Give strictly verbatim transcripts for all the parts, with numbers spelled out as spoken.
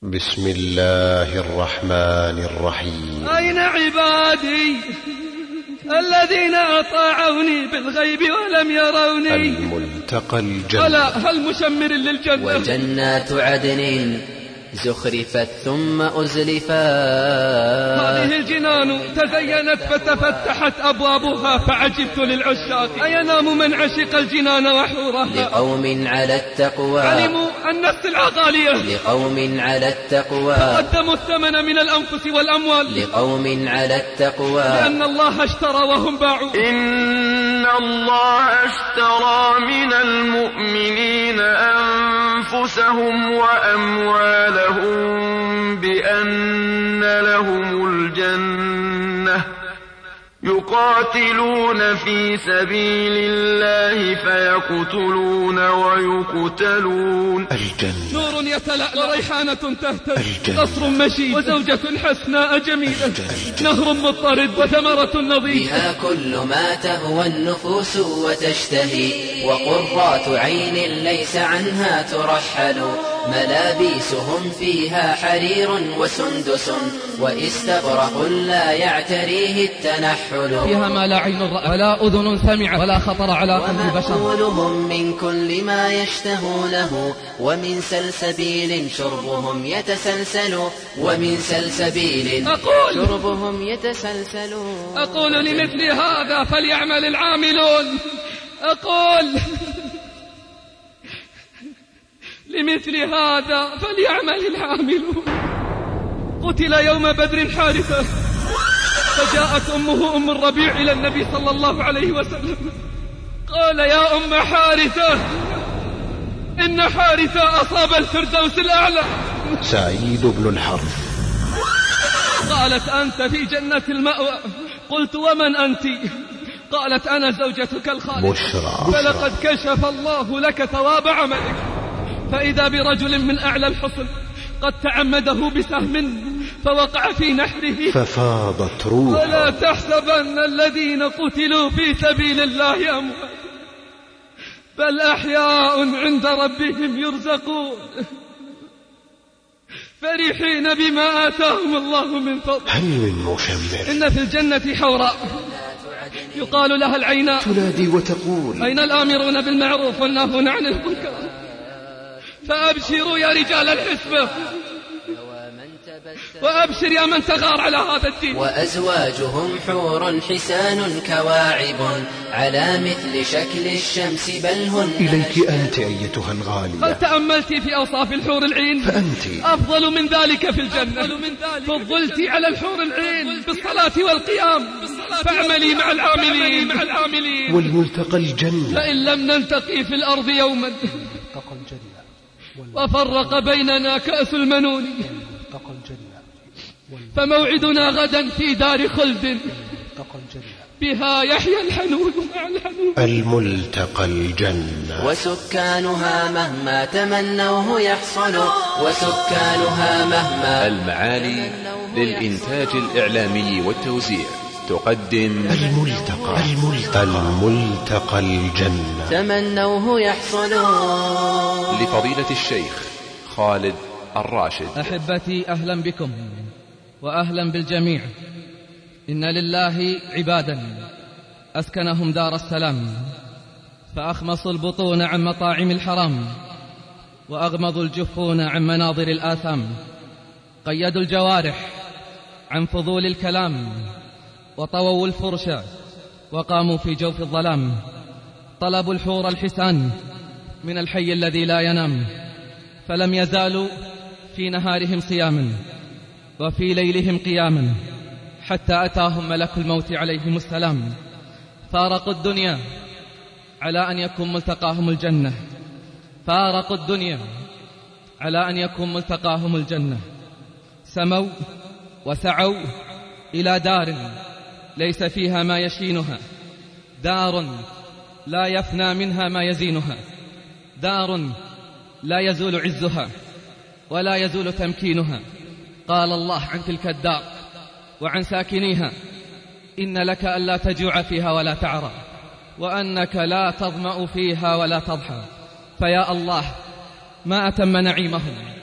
بسم الله الرحمن الرحيم. أين عبادي الذين أطاعوني بالغيب ولم يروني؟ الملتقى الجنة. ألا هل مشمر للجنة؟ وجنات عدن زخرفت ثم أزلفت. هذه الجنان تزينت فتفتحت أبوابها فعجبت للعشاق أينام من عشق الجنان وحورها. لقوم على التقوى علموا أن السلعة غالية. لقوم على التقوى قدموا الثمن من الأنفس والأموال. لقوم على التقوى لأن الله اشترى وهم باعوا. إن الله اشترى من المؤمنين أنفسهم وأموالهم بأن لهم الجنة يقاتلون في سبيل الله فيقتلون ويقتلون. الجنة. نور يتلألأ وريحانة تهتز. قصر مشيد وزوجة حسناء جميلة. نهر مضطرد وثمرة نظيفة. بها كل ما تهوى النفوس وتشتهي وقرات عين ليس عنها ترحل. ملابيسهم فيها حرير وسندس واستبرق لا يعتريه التنحل. فيها ما لا عين رأت ولا أذن سمعت ولا خطر على قلب بشر. ومأكولهم من كل ما يشتهونه ومن سلسبيل شربهم يتسلسل. ومن سلسبيل أقول شربهم يتسلسل. أقول لمثل هذا فليعمل العاملون. أقول لمثل هذا فليعمل العاملون. قتل يوم بدر حارثة فجاءت أمه أم الربيع إلى النبي صلى الله عليه وسلم قال يا أم حارثة إن حارثة أصاب الفردوس الأعلى. سعيد بن الحرث. قالت أنت في جنة المأوى. قلت ومن أنت؟ قالت أنا زوجتك الخالدة. بشرى. فلقد كشف الله لك ثواب عملك. فإذا برجل من أعلى الحصن قد تعمده بسهم فوقع في نحره ففاضت روحه. ولا تحسبن الذين قتلوا في سبيل الله أموات بل أحياء عند ربهم يرزقون فرحين بما آتاهم الله من فضل. هل من مشمر؟ إن في الجنة حوراء يقال لها العيناء تنادي وتقول أين الآمرون بالمعروف والناهون عن المنكر؟ فأبشروا يا رجال الحسبة وأبشر يا من تغار على هذا الدين. وأزواجهم حور حسان كواعب على مثل شكل الشمس بل هن. إليك أنت أيتها الغالية. هل تأملت في أوصاف الحور العين؟ فأنت أفضل من ذلك في الجنة. فضلت على الحور العين بالصلاة والقيام. فاعملي مع العاملين. والملتقى الجنة. فإن لم نلتقي في الأرض يوما وفرق بيننا كأس المنون فموعدنا غدا في دار خلد بها يحيى الحنون مع الحنون. الملتقى الجنة. وسكانها مهما تمنوه يحصل. وسكانها مهما. المعالي للإنتاج الإعلامي والتوزيع تقدم الملتقى الملتقى الملتقى الجنة. تمنوه يحصل. لفضيلة الشيخ خالد الراشد. أحبتي أهلا بكم وأهلا بالجميع. إن لله عبادا أسكنهم دار السلام فأخمصوا البطون عن مطاعم الحرام وأغمضوا الجفون عن مناظر الآثام. قيدوا الجوارح عن فضول الكلام وطووا الفرشا وقاموا في جوف الظلام. طلبوا الحور الحسان من الحي الذي لا ينام فلم يزالوا في نهارهم صياما وفي ليلهم قياما حتى أتاهم ملك الموت عليهم السلام. فارقوا الدنيا على أن يكون ملتقاهم الجنة. فارقوا الدنيا على أن يكون ملتقاهم الجنة. سموا وسعوا إلى دار ليس فيها ما يشينها. دار لا يفنى منها ما يزينها. دار لا يزول عزها ولا يزول تمكينها. قال الله عن تلك الدار وعن ساكنيها إن لك ألا تجوع فيها ولا تعرى وأنك لا تظمأ فيها ولا تضحى. فيا الله ما أتم نعيمهم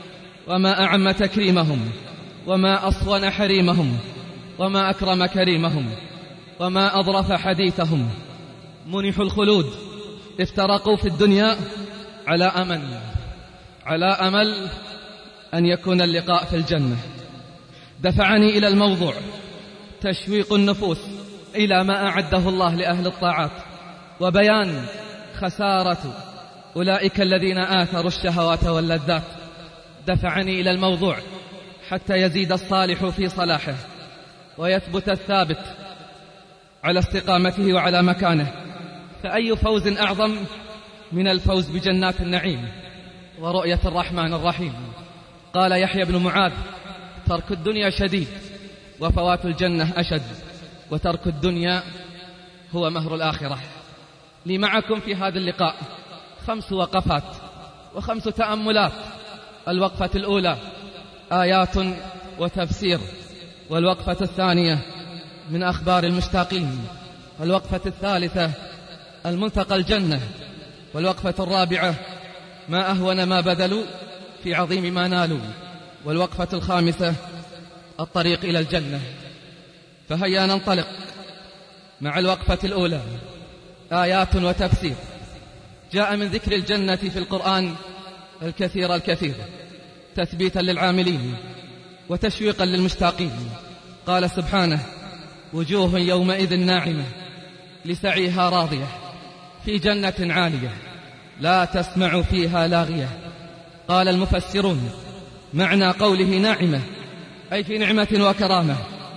وما أعم تكريمهم، وما أصون حريمهم، وما أكرم كريمهم، وما أظرف حديثهم. منحوا الخلود، افترقوا في الدنيا على أمل على أمل أن يكون اللقاء في الجنة. دفعني إلى الموضوع تشويق النفوس إلى ما أعده الله لأهل الطاعات، وبيان خسارة أولئك الذين آثروا الشهوات واللذات. دفعني إلى الموضوع حتى يزيد الصالح في صلاحه، ويثبت الثابت على استقامته وعلى مكانه. فأي فوز أعظم من الفوز بجنات النعيم ورؤية الرحمن الرحيم. قال يحيى بن معاذ: ترك الدنيا شديد وفوات الجنة أشد، وترك الدنيا هو مهر الآخرة. لي معكم في هذا اللقاء خمس وقفات وخمس تأملات. الوقفة الأولى آيات وتفسير، والوقفة الثانية من أخبار المشتاقين، والوقفة الثالثة الملتقى الجنة، والوقفة الرابعة ما أهون ما بذلوا في عظيم ما نالوا، والوقفة الخامسة الطريق إلى الجنة. فهيا ننطلق مع الوقفة الأولى، آيات وتفسير. جاء من ذكر الجنة في القرآن الكثير الكثير تثبيتا للعاملين وتشويقا للمشتاقين. قال سبحانه: وجوه يومئذ ناعمة لسعيها راضية في جنة عالية لا تسمع فيها لاغية. قال المفسرون: معنى قوله ناعمة أي في نعمة وكرامة،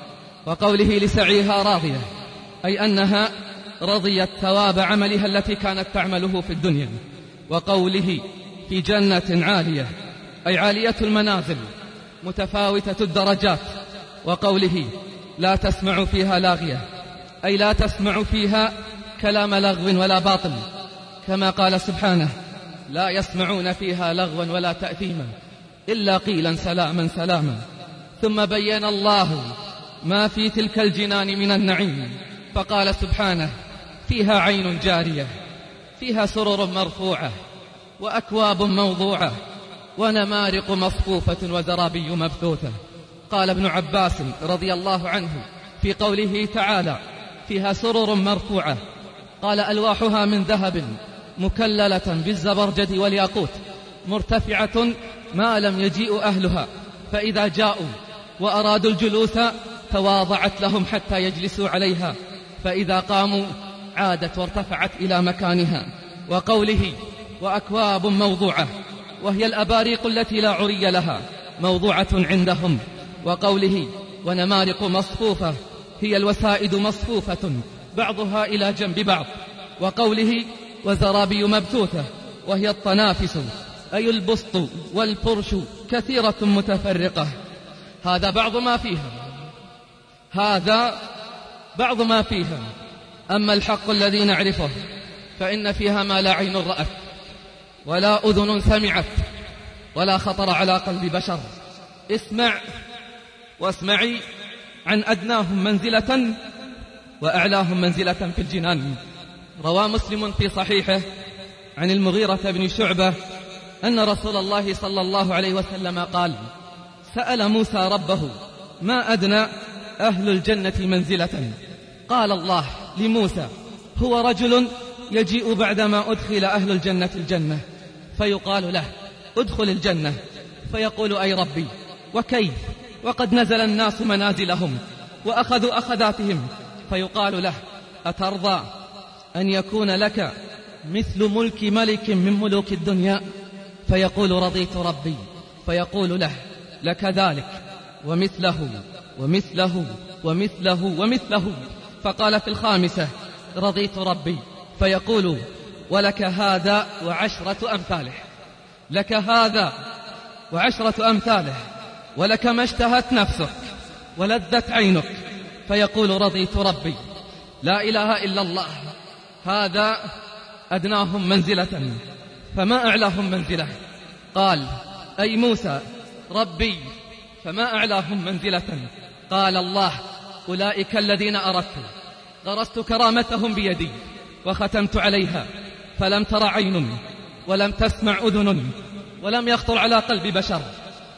وقوله لسعيها راضية أي أنها رضيت ثواب عملها التي كانت تعمله في الدنيا. وقوله في جنة عالية أي عالية المنازل متفاوتة الدرجات. وقوله لا تسمع فيها لاغية أي لا تسمع فيها كلام لغو ولا باطل، كما قال سبحانه: لا يسمعون فيها لغوا ولا تأثيما إلا قيلا سلاما سلاما. ثم بين الله ما في تلك الجنان من النعيم، فقال سبحانه: فيها عين جارية فيها سرر مرفوعة وأكواب موضوعة ونمارق مصفوفة وزرابي مبثوثة. قال ابن عباس رضي الله عنه في قوله تعالى: فيها سرر مرفوعة، قال: ألواحها من ذهب مكللة بالزبرجد والياقوت مرتفعة ما لم يجيء أهلها، فإذا جاءوا وأرادوا الجلوس تواضعت لهم حتى يجلسوا عليها، فإذا قاموا عادت وارتفعت إلى مكانها. وقوله وأكواب موضوعة، وهي الأباريق التي لا عري لها موضوعة عندهم. وقوله ونمارق مصفوفة، هي الوسائد مصفوفة بعضها إلى جنب بعض. وقوله وزرابي مبثوثة، وهي الطنافس أي البسط والفرش كثيرة متفرقة. هذا بعض ما فيها هذا بعض ما فيها أما الحق الذي نعرفه فإن فيها ما لا عين رأت ولا أذن سمعت ولا خطر على قلب بشر. اسمع واسمعي عن أدناهم منزلة وأعلاهم منزلة في الجنان. روى مسلم في صحيحه عن المغيرة بن شعبة أن رسول الله صلى الله عليه وسلم قال: سأل موسى ربه ما أدنى أهل الجنة منزلة؟ قال الله لموسى: هو رجل يجيء بعدما أدخل أهل الجنة الجنة، فيقال له: ادخل الجنة، فيقول: أي ربي، وكيف وقد نزل الناس منازلهم وأخذوا أخذاتهم؟ فيقال له: أترضى أن يكون لك مثل ملك ملك من ملوك الدنيا؟ فيقول: رضيت ربي. فيقول له: لك ذلك ومثله ومثله ومثله ومثله. فقال في الخامسة: رضيت ربي. فيقول: ولك هذا وعشرة أمثاله، لك هذا وعشرة أمثاله، ولك ما اشتهت نفسك ولذت عينك. فيقول: رضيت ربي. لا إله إلا الله. هذا أدناهم منزلة، فما أعلاهم منزلة؟ قال: أي موسى ربي، فما أعلاهم منزلة؟ قال الله: أولئك الذين أردت غرست كرامتهم بيدي وختمت عليها، فلم تر عين ولم تسمع أذن ولم يخطر على قلب بشر.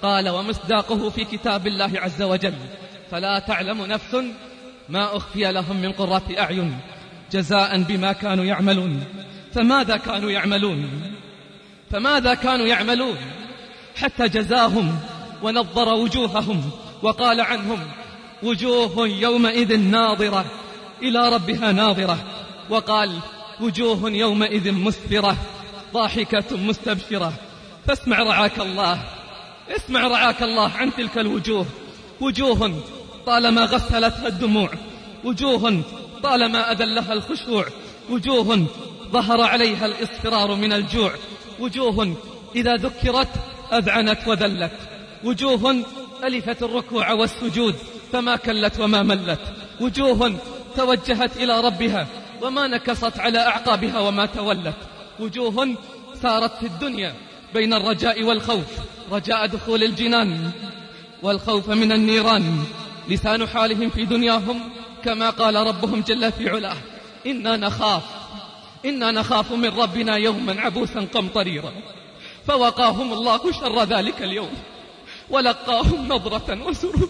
قال ومصداقه في كتاب الله عز وجل: فلا تعلم نفس ما أخفي لهم من قرة أعين جزاء بما كانوا يعملون. فماذا كانوا يعملون فماذا كانوا يعملون حتى جزاهم ونظر وجوههم وقال عنهم: وجوه يومئذ ناظرة إلى ربها ناظرة، وقال: وجوه يومئذ مسفرة ضاحكة مستبشرة. فاسمع رعاك الله اسمع رعاك الله عن تلك الوجوه: وجوه طالما غسلتها الدموع، وجوه طالما أذلها الخشوع، وجوه ظهر عليها الإصفرار من الجوع، وجوه إذا ذكرت أذعنت وذلت، وجوه ألفت الركوع والسجود فما كلت وما ملت، وجوه توجهت إلى ربها وما نكصت على أعقابها وما تولت، وجوه سارت في الدنيا بين الرجاء والخوف، رجاء دخول الجنان والخوف من النيران. لسان حالهم في دنياهم كما قال ربهم جل في علاه: إنا نخاف إنا نخاف من ربنا يوما عبوسا قمطريرا، فوقاهم الله شر ذلك اليوم ولقاهم نظرة وسرورا.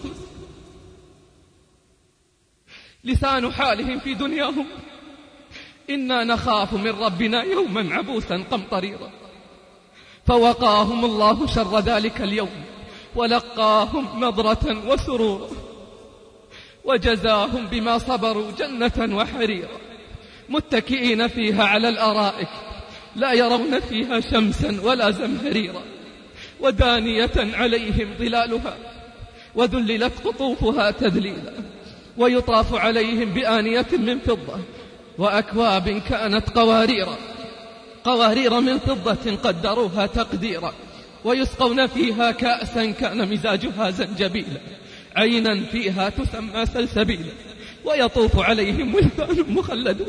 لسان حالهم في دنياهم: إنا نخاف من ربنا يوما عبوسا قمطريرا، فوقاهم الله شر ذلك اليوم ولقاهم نظرة وسرورا، وجزاهم بما صبروا جنة وحريرا، متكئين فيها على الأرائك لا يرون فيها شمسا ولا زمهريرا، ودانية عليهم ظلالها وذللت قطوفها تذليلا، ويطاف عليهم بآنية من فضة وأكواب كانت قواريرا قوارير من فضة قدروها تقديرا، ويسقون فيها كأسا كان مزاجها زنجبيلا، عينا فيها تسمى سلسبيلا، ويطوف عليهم ولدان مخلدون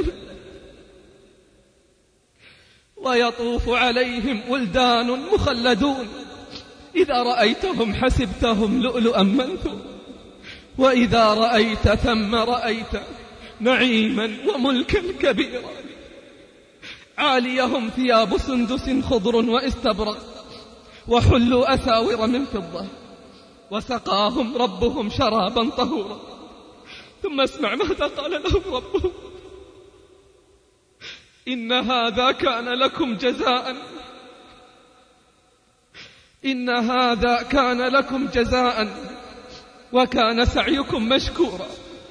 ويطوف عليهم ولدان مخلدون إذا رأيتهم حسبتهم لؤلؤا منثورا، وإذا رأيت ثم رأيت نعيما وملكا كبيرا، عاليهم ثياب سندس خضر واستبرق، وحلوا أساور من فضة، وسقاهم ربهم شرابا طهورا. ثم اسمع ماذا قال لهم ربهم: إن هذا كان لكم جزاء إن هذا كان لكم جزاء وكان سعيكم مشكورا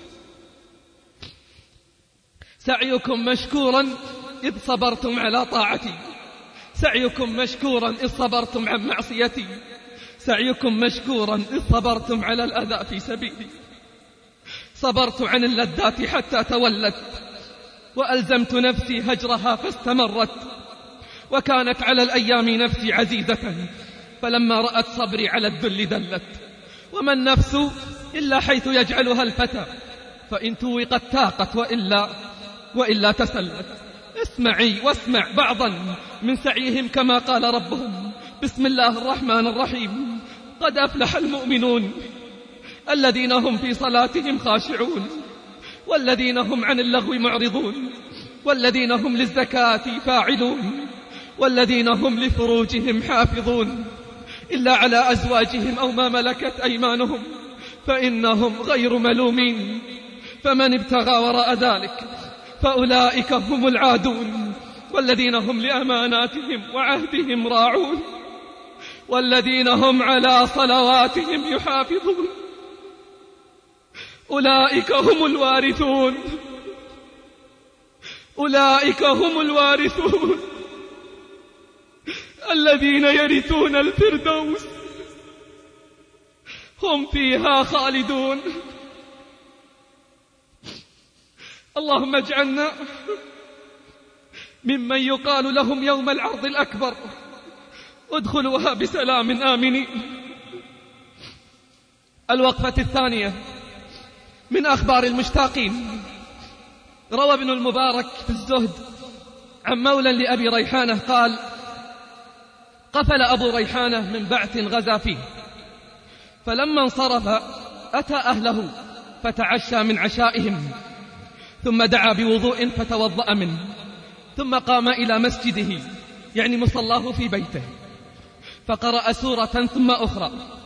سعيكم مشكورا إذ صبرتم على طاعتي، سعيكم مشكورا إذ صبرتم عن معصيتي، سعيكم مشكورا إذ صبرتم على الأذى في سبيلي. صبرت عن اللذات حتى تولت، وألزمت نفسي هجرها فاستمرت، وكانت على الأيام نفسي عزيزة، فلما رأت صبري على الذل دلت. وما النفس إلا حيث يجعلها الفتى، فإن توقت تاقت وإلا, وإلا تسلت. اسمعي واسمع بعضا من سعيهم كما قال ربهم: بسم الله الرحمن الرحيم: قد أفلح المؤمنون الذين هم في صلاتهم خاشعون، والذين هم عن اللغو معرضون، والذين هم للزكاة فاعلون، والذين هم لفروجهم حافظون، إلا على أزواجهم أو ما ملكت أيمانهم فإنهم غير ملومين. فمن ابتغى وراء ذلك فأولئك هم العادون، والذين هم لأماناتهم وعهدهم راعون، والذين هم على صلواتهم يحافظون، أولئك هم الوارثون أولئك هم الوارثون الذين يرثون الفردوس هم فيها خالدون. اللهم اجعلنا ممن يقال لهم يوم العرض الأكبر: ادخلوها بسلام آمنين. الوقفة الثانية من أخبار المشتاقين. روى ابن المبارك في الزهد عن مولى لأبي ريحانة قال: قفل أبو ريحانة من بعث غزا فيه، فلما انصرف أتى أهله فتعشى من عشائهم، ثم دعا بوضوء فتوضأ منه، ثم قام إلى مسجده يعني مصلاه في بيته، فقرأ سورة ثم أخرى،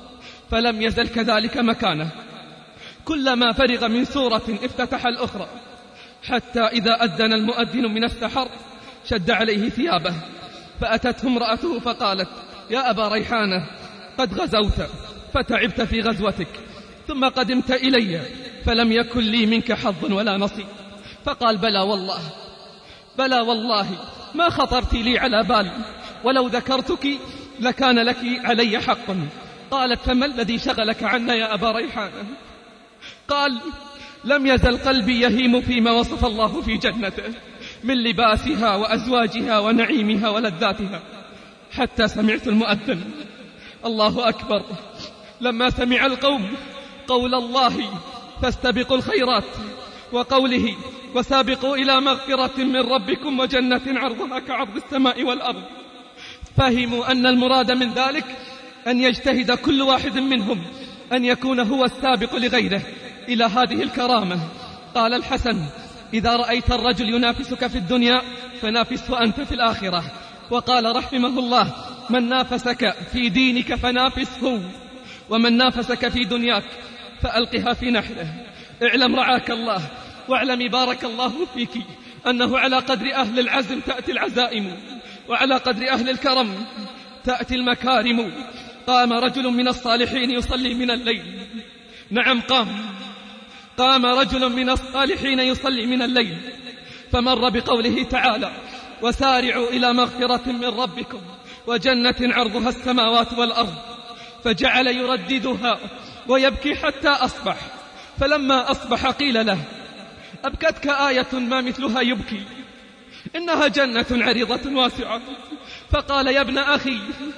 فلم يزل كذلك مكانه، كلما فرغ من سورة افتتح الأخرى، حتى إذا أذن المؤذن من السحر شد عليه ثيابه، فأتته امرأته فقالت: يا أبا ريحانة، قد غزوت فتعبت في غزوتك، ثم قدمت إلي فلم يكن لي منك حظ ولا نصيب. فقال: بلى والله، بلى والله ما خطرت لي على بال، ولو ذكرتك لكان لك علي حق. قالت: فما الذي شغلك عنا يا أبا ريحانة؟ قال: لم يزل قلبي يهيم فيما وصف الله في جنته من لباسها وأزواجها ونعيمها ولذاتها، حتى سمعت المؤذن. الله أكبر. لما سمع القوم قول الله: فاستبقوا الخيرات، وقوله: وسابقوا إلى مغفرة من ربكم وجنة عرضها كعرض السماء والأرض، فهموا أن المراد من ذلك أن يجتهد كل واحد منهم أن يكون هو السابق لغيره إلى هذه الكرامة. قال الحسن: إذا رأيت الرجل ينافسك في الدنيا فنافسه أنت في الآخرة. وقال رحمه الله: من نافسك في دينك فنافسه، ومن نافسك في دنياك فألقها في نحره. اعلم رعاك الله، واعلم بارك الله فيك، أنه على قدر أهل العزم تأتي العزائم، وعلى قدر أهل الكرم تأتي المكارم. قام رجل من الصالحين يصلي من الليل، نعم قام قام رجل من الصالحين يصلي من الليل، فمر بقوله تعالى: وسارعوا إلى مغفرة من ربكم وجنة عرضها السماوات والأرض، فجعل يرددها ويبكي حتى أصبح. فلما أصبح قيل له: أبكتك آية ما مثلها يبكي، إنها جنة عريضة واسعة. فقال: يا ابن أخي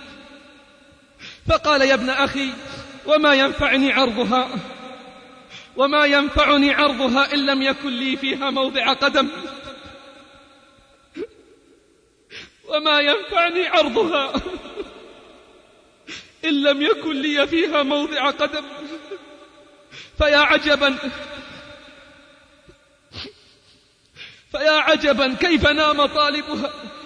فقال يا ابن أخي وما ينفعني عرضها وما ينفعني عرضها إن لم يكن لي فيها موضع قدم وما ينفعني عرضها إن لم يكن لي فيها موضع قدم. فيا عجبا فيا عجبا كيف نام طالبها،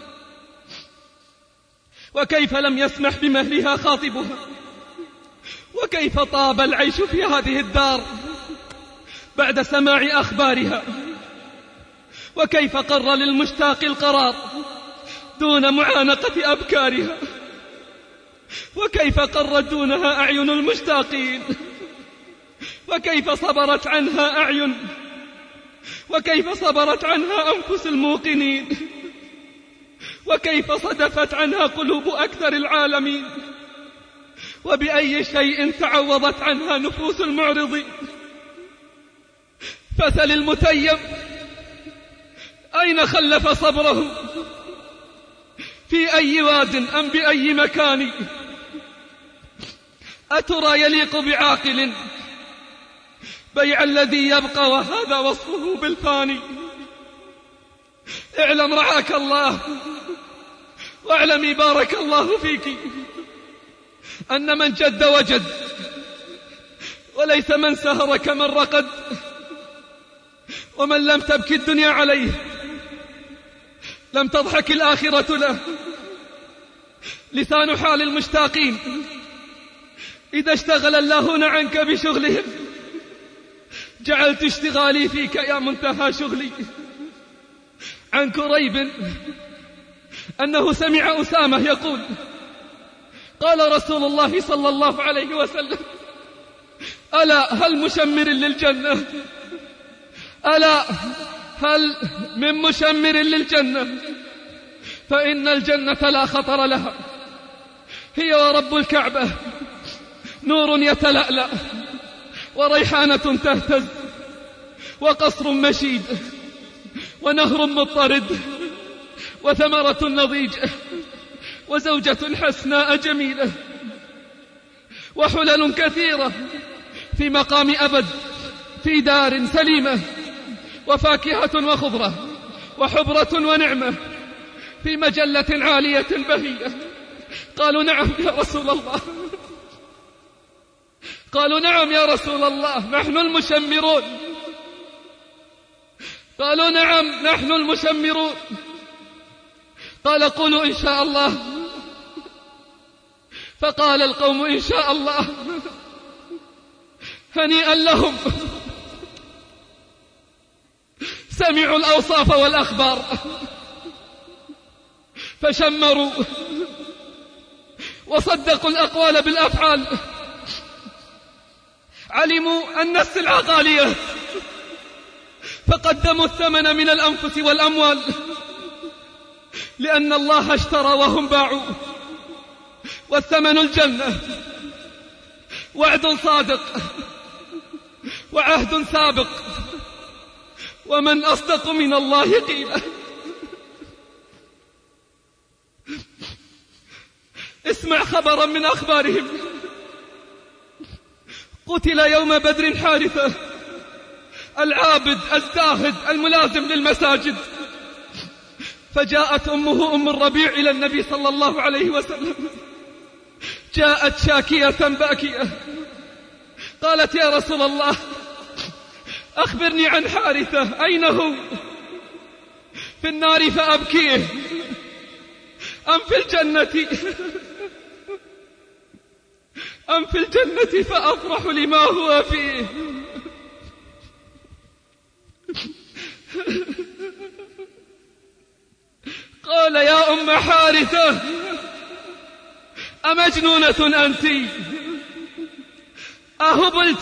وكيف لم يسمح بمهلها خاطبها، وكيف طاب العيش في هذه الدار بعد سماع أخبارها، وكيف قر للمشتاق القرار دون معانقة أبكارها، وكيف قرت دونها أعين المشتاقين، وكيف صبرت عنها أعين، وكيف صبرت عنها أنفس الموقنين، وكيف صدفت عنها قلوب أكثر العالمين، وبأي شيء تعوضت عنها نفوس المعرضين. فسل المتيم أين خلف صبره، في أي واد أم بأي مكان، أترى يليق بعاقل بيع الذي يبقى وهذا وصفه بالفاني. اعلم رعاك الله، واعلمي بارك الله فيك، أن من جد وجد، وليس من سهر كمن رقد، ومن لم تبكي الدنيا عليه لم تضحك الآخرة له. لسان حال المشتاقين إذا اشتغل اللهون عنك بشغلهم جعلت اشتغالي فيك يا منتهى شغلي. عن كريب أنه سمع أسامة يقول: قال رسول الله صلى الله عليه وسلم: ألا هل مشمر للجنة، ألا هل من مشمر للجنة، فإن الجنة لا خطر لها، هي ورب الكعبة نور يتلألأ، وريحانة تهتز، وقصر مشيد، ونهر مضطرد، وثمرة نضيج، وزوجة حسناء جميلة، وحلل كثيرة في مقام أبد، في دار سليمة، وفاكهة وخضرة، وحبرة ونعمة، في مجلة عالية بهية. قالوا: نعم يا رسول الله. قالوا: نعم يا رسول الله، نحن المشمرون. قالوا: نعم نحن المشمرون. قال: قولوا إن شاء الله. فقال القوم: إن شاء الله. هنيئا لهم، سمعوا الأوصاف والأخبار فشمروا وصدقوا الأقوال بالأفعال، علموا أن السلعة غالية فقدموا الثمن من الأنفس والأموال، لأن الله اشترى وهم باعوا، والثمن الجنة، وعد صادق وعهد سابق، ومن أصدق من الله قيلا. اسمع خبرا من أخبارهم. قتل يوم بدر حارثة العابد الزاهد الملازم للمساجد، فجاءت أمه أم الربيع إلى النبي صلى الله عليه وسلم، جاءت شاكية باكية، قالت: يا رسول الله، أخبرني عن حارثة، أين هو؟ في النار فأبكيه أم في الجنة أم في الجنة فأفرح لما هو فيه؟ قال: يا أم حارثة، أمجنونة أنت؟ أهبلت؟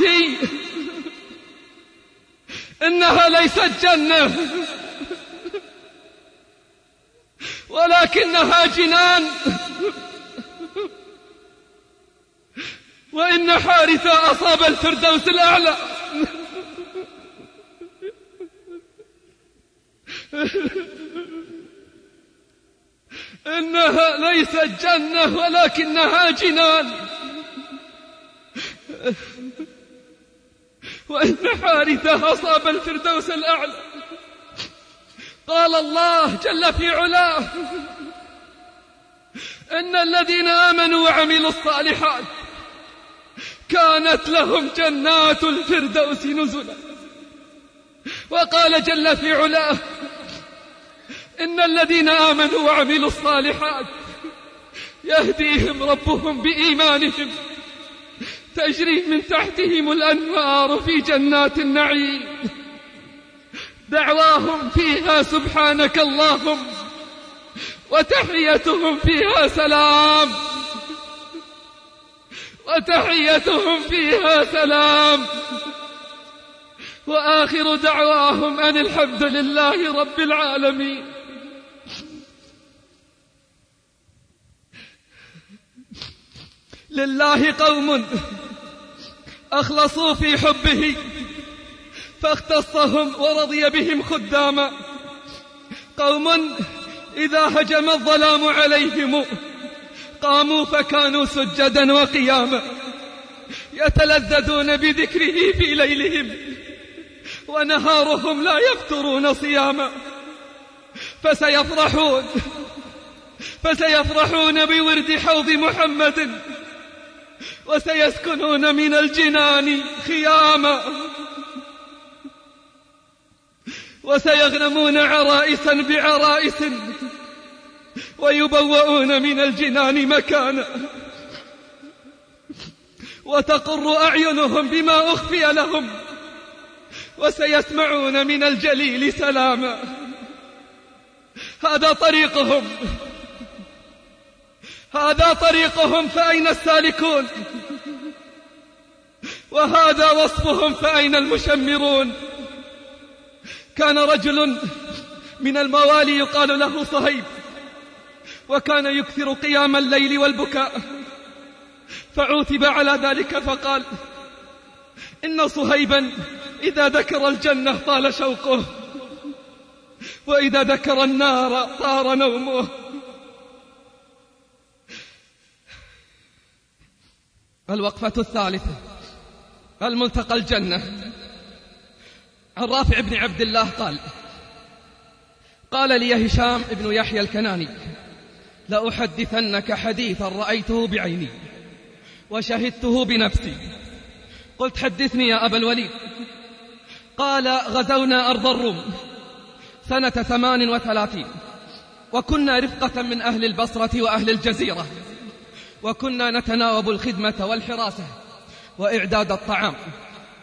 إنها ليست جنة ولكنها جنان، وإن حارثة أصاب الفردوس الأعلى. إنها ليست جنة ولكنها جنان، وإن حارثة أصاب الفردوس الأعلى. قال الله جل في علاه: إن الذين آمنوا وعملوا الصالحات كانت لهم جنات الفردوس نزلا. وقال جل في علاه: إن الذين آمنوا وعملوا الصالحات يهديهم ربهم بإيمانهم تجري من تحتهم الأنهار في جنات النعيم، دعواهم فيها سبحانك اللهم، وتحيتهم فيها سلام، وتحيتهم فيها سلام، وآخر دعواهم أن الحمد لله رب العالمين. لله قوم أخلصوا في حبه فاختصهم ورضي بهم خداما، قوم إذا هجم الظلام عليهم قاموا فكانوا سجدا وقياما، يتلذذون بذكره في ليلهم ونهارهم لا يفترون صياما، فسيفرحون فسيفرحون بورد حوض محمد، وسيسكنون من الجنان خياما، وسيغنمون عرائسا بعرائس، ويبوؤون من الجنان مكانا، وتقر أعينهم بما أخفي لهم، وسيسمعون من الجليل سلاما. هذا طريقهم هذا طريقهم فأين السالكون؟ وهذا وصفهم فأين المشمرون؟ كان رجل من الموالي يقال له صهيب، وكان يكثر قيام الليل والبكاء، فعوتب على ذلك فقال: إن صهيبا إذا ذكر الجنة طال شوقه، وإذا ذكر النار طار نومه. الوقفة الثالثة: الملتقى الجنة. عن رافع بن عبد الله قال: قال لي هشام بن يحيى الكناني: لأحدثنك حديثا رأيته بعيني وشهدته بنفسي. قلت: حدثني يا أبا الوليد. قال: غزونا أرض الروم سنة ثمان وثلاثين، وكنا رفقة من أهل البصرة وأهل الجزيرة، وكنا نتناوب الخدمة والحراسة وإعداد الطعام،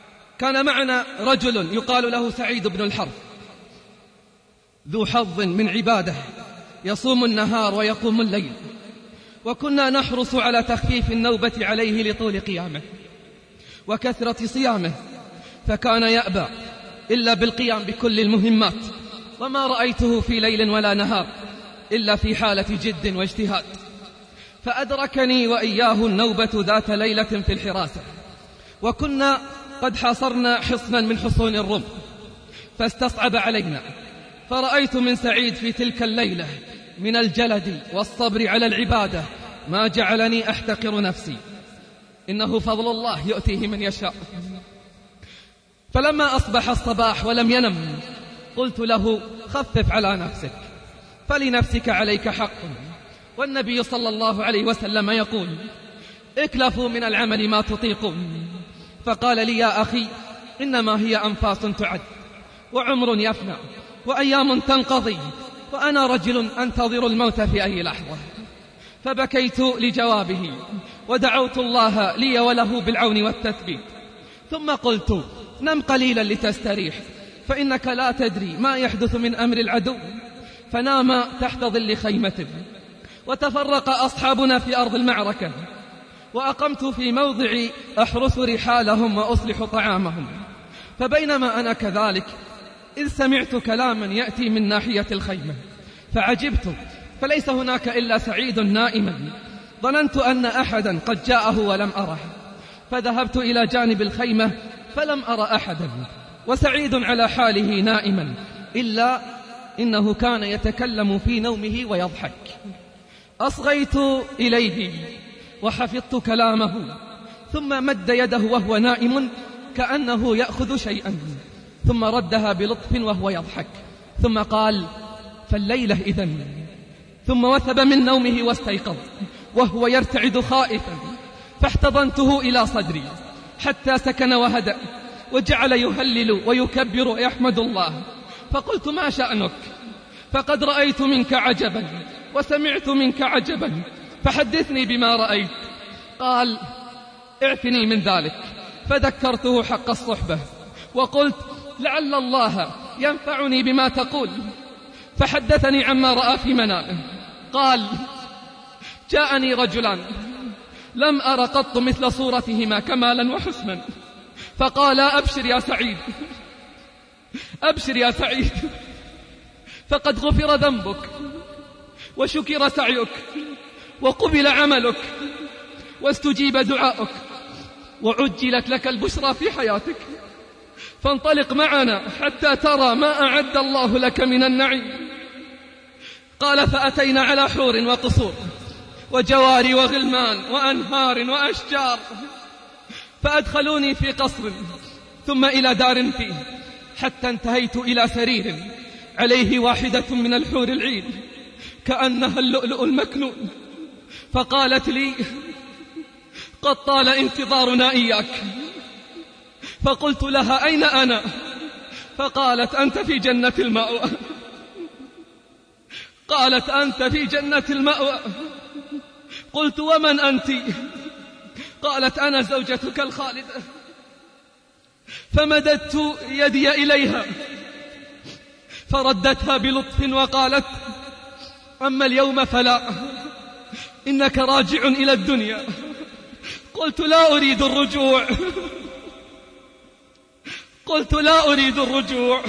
كان معنا رجل يقال له سعيد بن الحرث، ذو حظ من عباده، يصوم النهار ويقوم الليل، وكنا نحرص على تخفيف النوبة عليه لطول قيامه وكثرة صيامه، فكان يأبى إلا بالقيام بكل المهمات، وما رأيته في ليل ولا نهار إلا في حالة جد واجتهاد. فأدركني وإياه النوبة ذات ليلة في الحراسة، وكنا قد حاصرنا حصنا من حصون الروم، فاستصعب علينا، فرأيت من سعيد في تلك الليلة من الجلد والصبر على العبادة ما جعلني أحتقر نفسي، إنه فضل الله يؤتيه من يشاء. فلما أصبح الصباح ولم ينم قلت له: خفف على نفسك، فلنفسك عليك حق، والنبي صلى الله عليه وسلم يقول: اكلفوا من العمل ما تطيقون. فقال لي: يا أخي، إنما هي أنفاس تعد، وعمر يفنى، وأيام تنقضي، وأنا رجل أنتظر الموت في أي لحظة. فبكيت لجوابه، ودعوت الله لي وله بالعون والتثبيت، ثم قلت: نم قليلا لتستريح، فإنك لا تدري ما يحدث من أمر العدو. فنام تحت ظل خيمة، وتفرق أصحابنا في أرض المعركة، وأقمت في موضع أحرس رحالهم وأصلح طعامهم. فبينما أنا كذلك إذ سمعت كلاما يأتي من ناحية الخيمة، فعجبت، فليس هناك إلا سعيد نائما. ظننت أن أحدا قد جاءه ولم أره، فذهبت إلى جانب الخيمة فلم أرى أحدا، وسعيد على حاله نائما، إلا إنه كان يتكلم في نومه ويضحك. أصغيت إليه وحفظت كلامه، ثم مد يده وهو نائم كأنه يأخذ شيئا، ثم ردها بلطف وهو يضحك، ثم قال: فالليلة إذن. ثم وثب من نومه واستيقظ وهو يرتعد خائفا، فاحتضنته إلى صدري حتى سكن وهدأ، وجعل يهلل ويكبر ويحمد الله. فقلت: ما شأنك؟ فقد رأيت منك عجبا وسمعت منك عجبا، فحدثني بما رأيت. قال: اعفني من ذلك. فذكرته حق الصحبة، وقلت: لعل الله ينفعني بما تقول. فحدثني عما رأى في منامه. قال: جاءني رجلان لم أر قط مثل صورتهما كمالا وحسنا، فقال: أبشر يا سعيد، أبشر يا سعيد، فقد غفر ذنبك، وشكر سعيك، وقبل عملك، واستجيب دعاؤك، وعجلت لك البشرى في حياتك، فانطلق معنا حتى ترى ما أعد الله لك من النعيم. قال: فأتينا على حور وقصور وجواري وغلمان وأنهار وأشجار، فأدخلوني في قصر، ثم إلى دار فيه، حتى انتهيت إلى سرير عليه واحدة من الحور العين كأنها اللؤلؤ المكنون. فقالت لي: قد طال انتظارنا إياك. فقلت لها: أين أنا؟ فقالت: أنت في جنة المأوى. قالت: أنت في جنة المأوى. قلت: ومن أنت؟ قالت: أنا زوجتك الخالدة. فمددت يدي إليها فردتها بلطف وقالت: أما اليوم فلا، إنك راجع إلى الدنيا. قلت: لا أريد الرجوع، قلت: لا أريد الرجوع.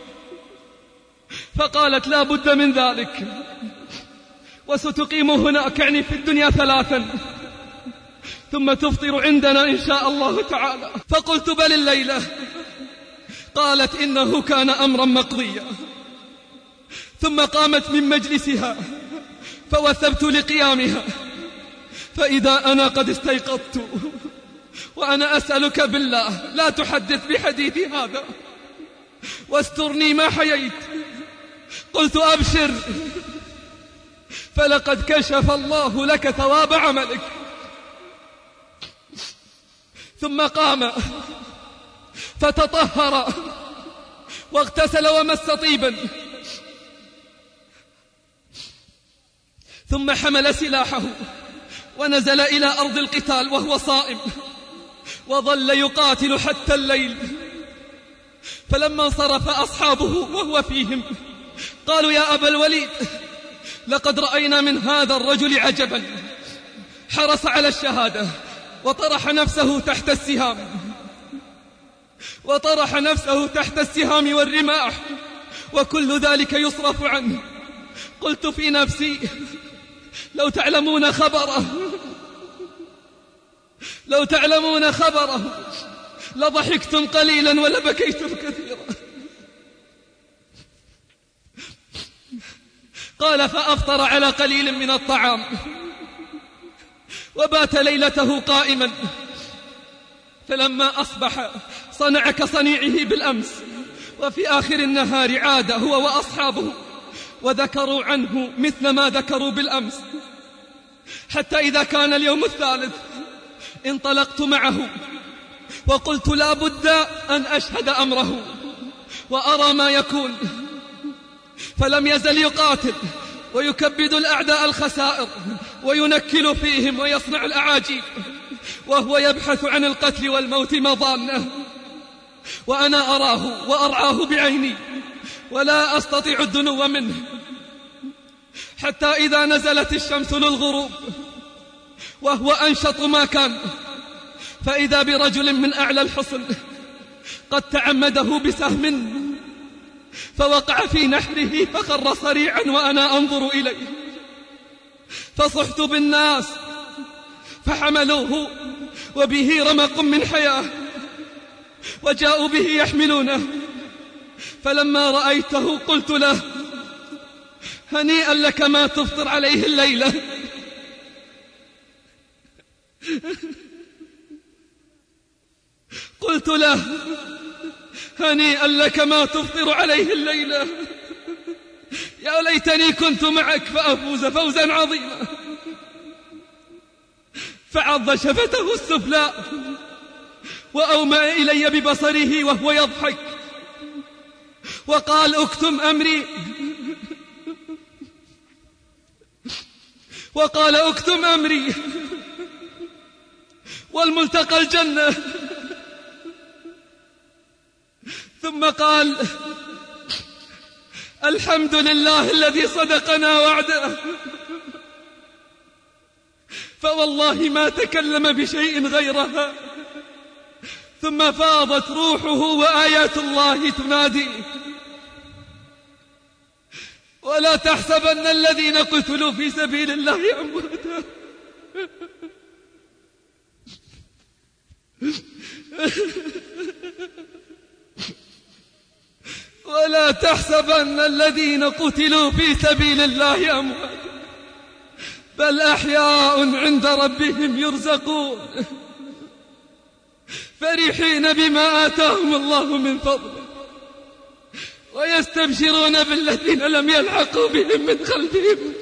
فقالت: لا بد من ذلك، وستقيم هناك يعني في الدنيا ثلاثا، ثم تفطر عندنا إن شاء الله تعالى. فقلت: بل الليلة. قالت: إنه كان أمرا مقضيا. ثم قامت من مجلسها فوثبت لقيامها، فإذا أنا قد استيقظت، وأنا أسألك بالله لا تحدث بحديثي هذا، واسترني ما حييت. قلت: أبشر، فلقد كشف الله لك ثواب عملك. ثم قام فتطهر واغتسل ومس طيبا، ثم حمل سلاحه ونزل إلى أرض القتال وهو صائم، وظل يقاتل حتى الليل. فلما انصرف أصحابه وهو فيهم قالوا يا أبا الوليد لقد رأينا من هذا الرجل عجبا، حرص على الشهادة وطرح نفسه تحت السهام وطرح نفسه تحت السهام والرماح وكل ذلك يصرف عنه. قلت في نفسي لو تعلمون خبره لو تعلمون خبره لضحكتم قليلا ولبكيتم كثيرا. قال فأفطر على قليل من الطعام وبات ليلته قائما، فلما أصبح صنع كصنيعه بالأمس، وفي آخر النهار عاد هو وأصحابه وذكروا عنه مثل ما ذكروا بالأمس، حتى إذا كان اليوم الثالث انطلقت معه وقلت لا بد أن أشهد أمره وأرى ما يكون. فلم يزل يقاتل ويكبد الأعداء الخسائر وينكل فيهم ويصنع الأعاجيب، وهو يبحث عن القتل والموت مضانه، وأنا أراه وأرعاه بعيني ولا أستطيع الدنو منه، حتى إذا نزلت الشمس للغروب وهو أنشط ما كان، فإذا برجل من أعلى الحصن قد تعمده بسهم فوقع في نحره فخر صريعا وأنا أنظر إليه، فصحت بالناس فحملوه وبه رمق من حياة وجاءوا به يحملونه. فلما رأيته قلت له هنيئا لك ما تفطر عليه الليلة. قلت له هنيئا لك ما تفطر عليه الليلة، يا ليتني كنت معك فأفوز فوزا عظيما. فعض شفته السفلى وأومأ إلي ببصره وهو يضحك وقال اكتم أمري وقال اكتم أمري والملتقى الجنة. ثم قال الحمد لله الذي صدقنا وعده، فوالله ما تكلم بشيء غيرها. ثم فاضت روحه وآيات الله تنادي ولا تحسبن الذين قتلوا في سبيل الله أمواتا ولا تحسبن الذين قتلوا في سبيل الله أمواتا بل أحياء عند ربهم يرزقون فرحين بما آتاهم الله من فضله ويستبشرون بالذين لم يلحقوا بهم من خلفهم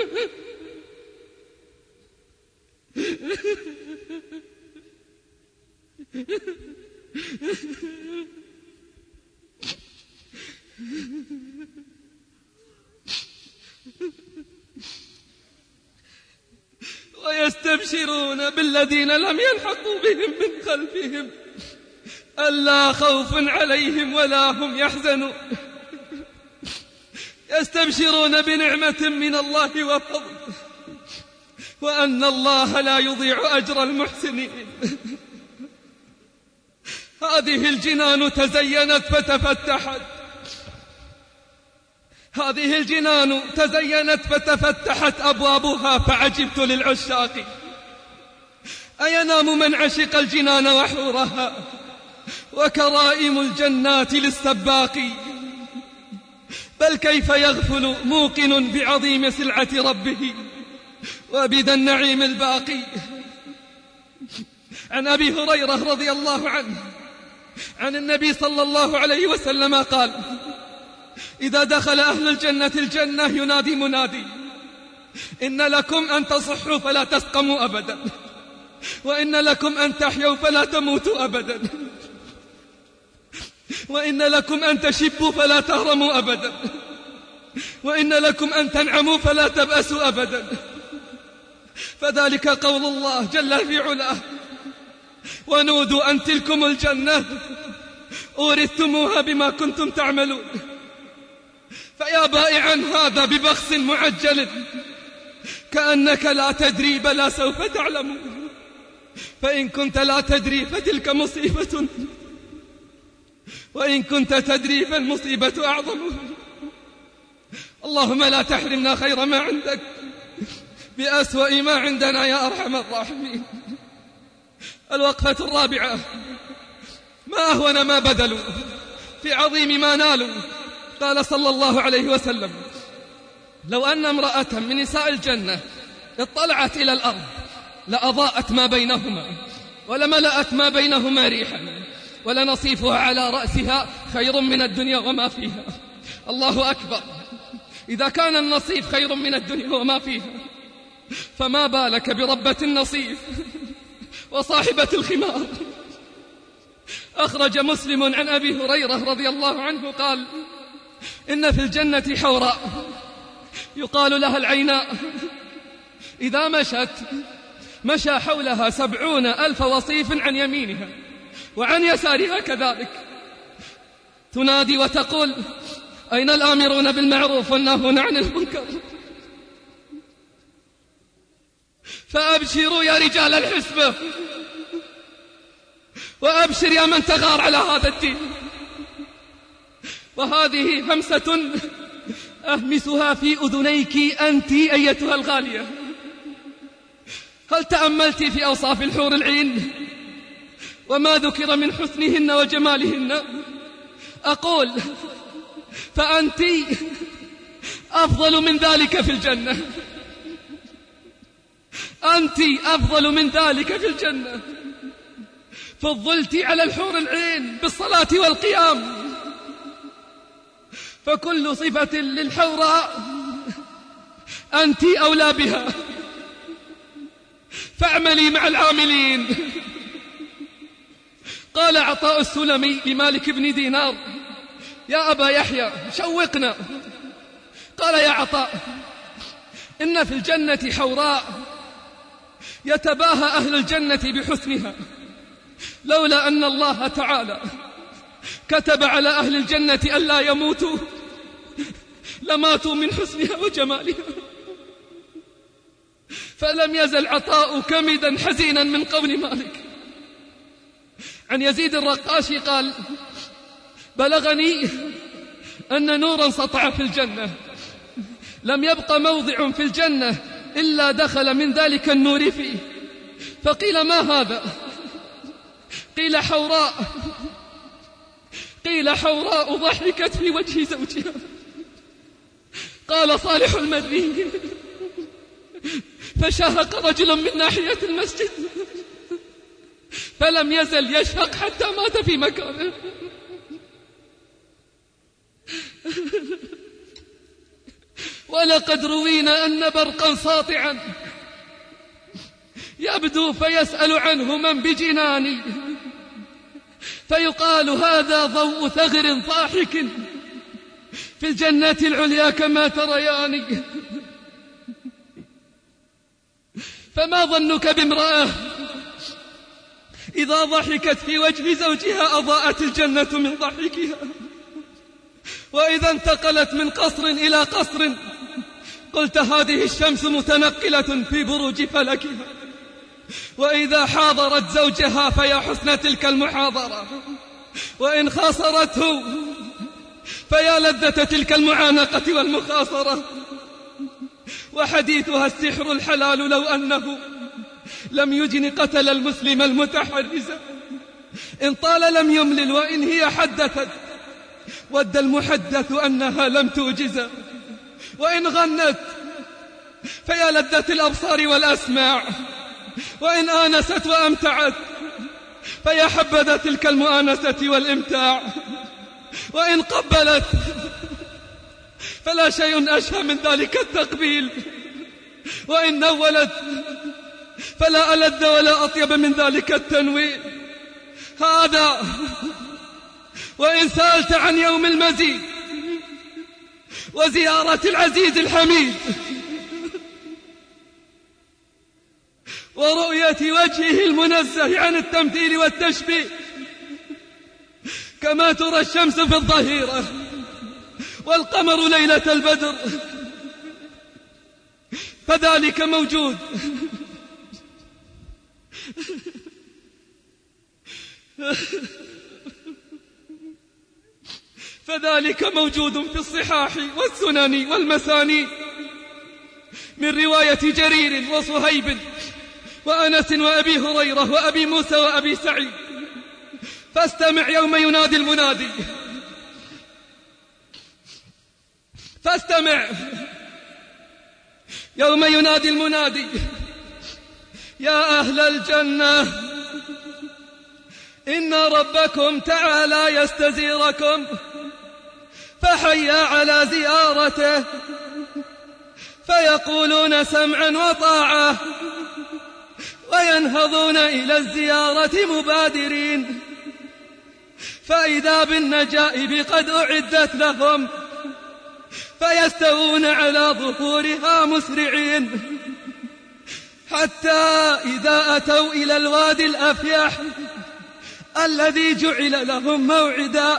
ويستبشرون بالذين لم يلحقوا بهم من خلفهم ألا خوف عليهم ولا هم يحزنون يستبشرون بنعمة من الله وفضل وأن الله لا يضيع أجر المحسنين. هذه الجنان تزينت فتفتحت هذه الجنان تزينت فتفتحت أبوابها فعجبت للعشاق أينام من عشق الجنان وحورها وكرائم الجنات للسباق بل كيف يغفل موقن بعظيم سلعة ربه وبذا النعيم الباقي. عن أبي هريرة رضي الله عنه عن النبي صلى الله عليه وسلم قال إذا دخل أهل الجنة الجنة ينادي منادي إن لكم أن تصحوا فلا تسقموا أبدا وإن لكم أن تحيوا فلا تموتوا أبدا وإن لكم أن تشبوا فلا تهرموا أبدا وإن لكم أن تنعموا فلا تبأسوا أبدا. فذلك قول الله جل في علاه ونودوا أن تلكم الجنة أورثتموها بما كنتم تعملون. فيا بائعا هذا ببخس معجل، كأنك لا تدري بلى سوف تعلم، فإن كنت لا تدري فتلك مصيبة، وإن كنت تدري فالمصيبة أعظم. اللهم لا تحرمنا خير ما عندك بأسوأ ما عندنا يا أرحم الراحمين. الوقفة الرابعة: ما أهون ما بذلوا في عظيم ما نالوا. قال صلى الله عليه وسلم: لو أن امرأة من نساء الجنة اطلعت إلى الأرض لأضاءت ما بينهما ولملأت ما بينهما ريحا، ولنصيفها على رأسها خير من الدنيا وما فيها. الله أكبر! إذا كان النصيف خير من الدنيا وما فيها، فما بالك بربة النصيف وصاحبة الخمار. أخرج مسلم عن أبي هريرة رضي الله عنه قال: إن في الجنة حوراء يقال لها العيناء، إذا مشت مشى حولها سبعون ألف وصيف عن يمينها وعن يسارها كذلك، تنادي وتقول: أين الآمرون بالمعروف والناهون عن المنكر؟ فأبشروا يا رجال الحسبة، وأبشر يا من تغار على هذا الدين. وهذه همسة أهمسها في أذنيك أنت أيتها الغالية. هل تأملت في أوصاف الحور العين وما ذكر من حسنهن وجمالهن؟ أقول فأنت أفضل من ذلك في الجنة، أنت أفضل من ذلك في الجنة. فضلت على الحور العين بالصلاة والقيام، فكل صفة للحوراء أنت أولى بها، فاعملي مع العاملين. قال عطاء السلمي لمالك بن دينار: يا أبا يحيى شوقنا. قال: يا عطاء، إن في الجنة حوراء يتباهى أهل الجنة بحسنها، لولا أن الله تعالى كتب على أهل الجنة ألا يموتوا لماتوا من حسنها وجمالها. فلم يزل عطاء كمدا حزينا من قول مالك. عن يزيد الرقاشي قال: بلغني أن نورا سطع في الجنة، لم يبق موضع في الجنة إلا دخل من ذلك النور فيه. فقيل: ما هذا؟ قيل: حوراء. قيل: حوراء ضحكت في وجه زوجها. قال صالح المدني: فشهق رجل من ناحية المسجد فلم يزل يشهق حتى مات في مكانه. ولقد روينا أن برقا ساطعا يبدو فيسأل عنه من بجناني، فيقال: هذا ضوء ثغر ضاحك في الجنة العليا كما ترياني. فما ظنك بامرأة إذا ضحكت في وجه زوجها أضاءت الجنة من ضحكها، وإذا انتقلت من قصر إلى قصر قلت هذه الشمس متنقلة في بروج فلكها، وإذا حاضرت زوجها فيا حسن تلك المحاضرة، وإن خاصرته فيا لذة تلك المعانقة والمخاصرة. وحديثها السحر الحلال لو أنه لم يجن قتل المسلم المتحرز، إن طال لم يملل، وإن هي حدثت ود المحدث أنها لم توجز، وإن غنت فيا لذة الأبصار والأسماع، وإن آنست وأمتعت فيا حبذا تلك المؤانسة والإمتاع، وإن قبلت فلا شيء أشهى من ذلك التقبيل، وإن نولت فلا ألذ ولا أطيب من ذلك التنويل. هذا وإن سألت عن يوم المزيد وزيارة العزيز الحميد ورؤية وجهه المنزه عن التمثيل والتشبيه، كما ترى الشمس في الظهيرة والقمر ليلة البدر، فذلك موجود فذلك موجود في الصحاح والسنن والمسانيد من رواية جرير وصهيب وأنس وأبي هريرة وأبي موسى وأبي سعيد. فاستمع يوم ينادي المنادي، فاستمع يوم ينادي المنادي: يا أهل الجنة إن ربكم تعالى يستزيركم، فحيا على زيارته، فيقولون سمعا وطاعة، وينهضون إلى الزيارة مبادرين، فإذا بالنجائب قد أعدت لهم، فيستوون على ظهورها مسرعين، حتى إذا أتوا إلى الوادي الأفيح الذي جعل لهم موعدا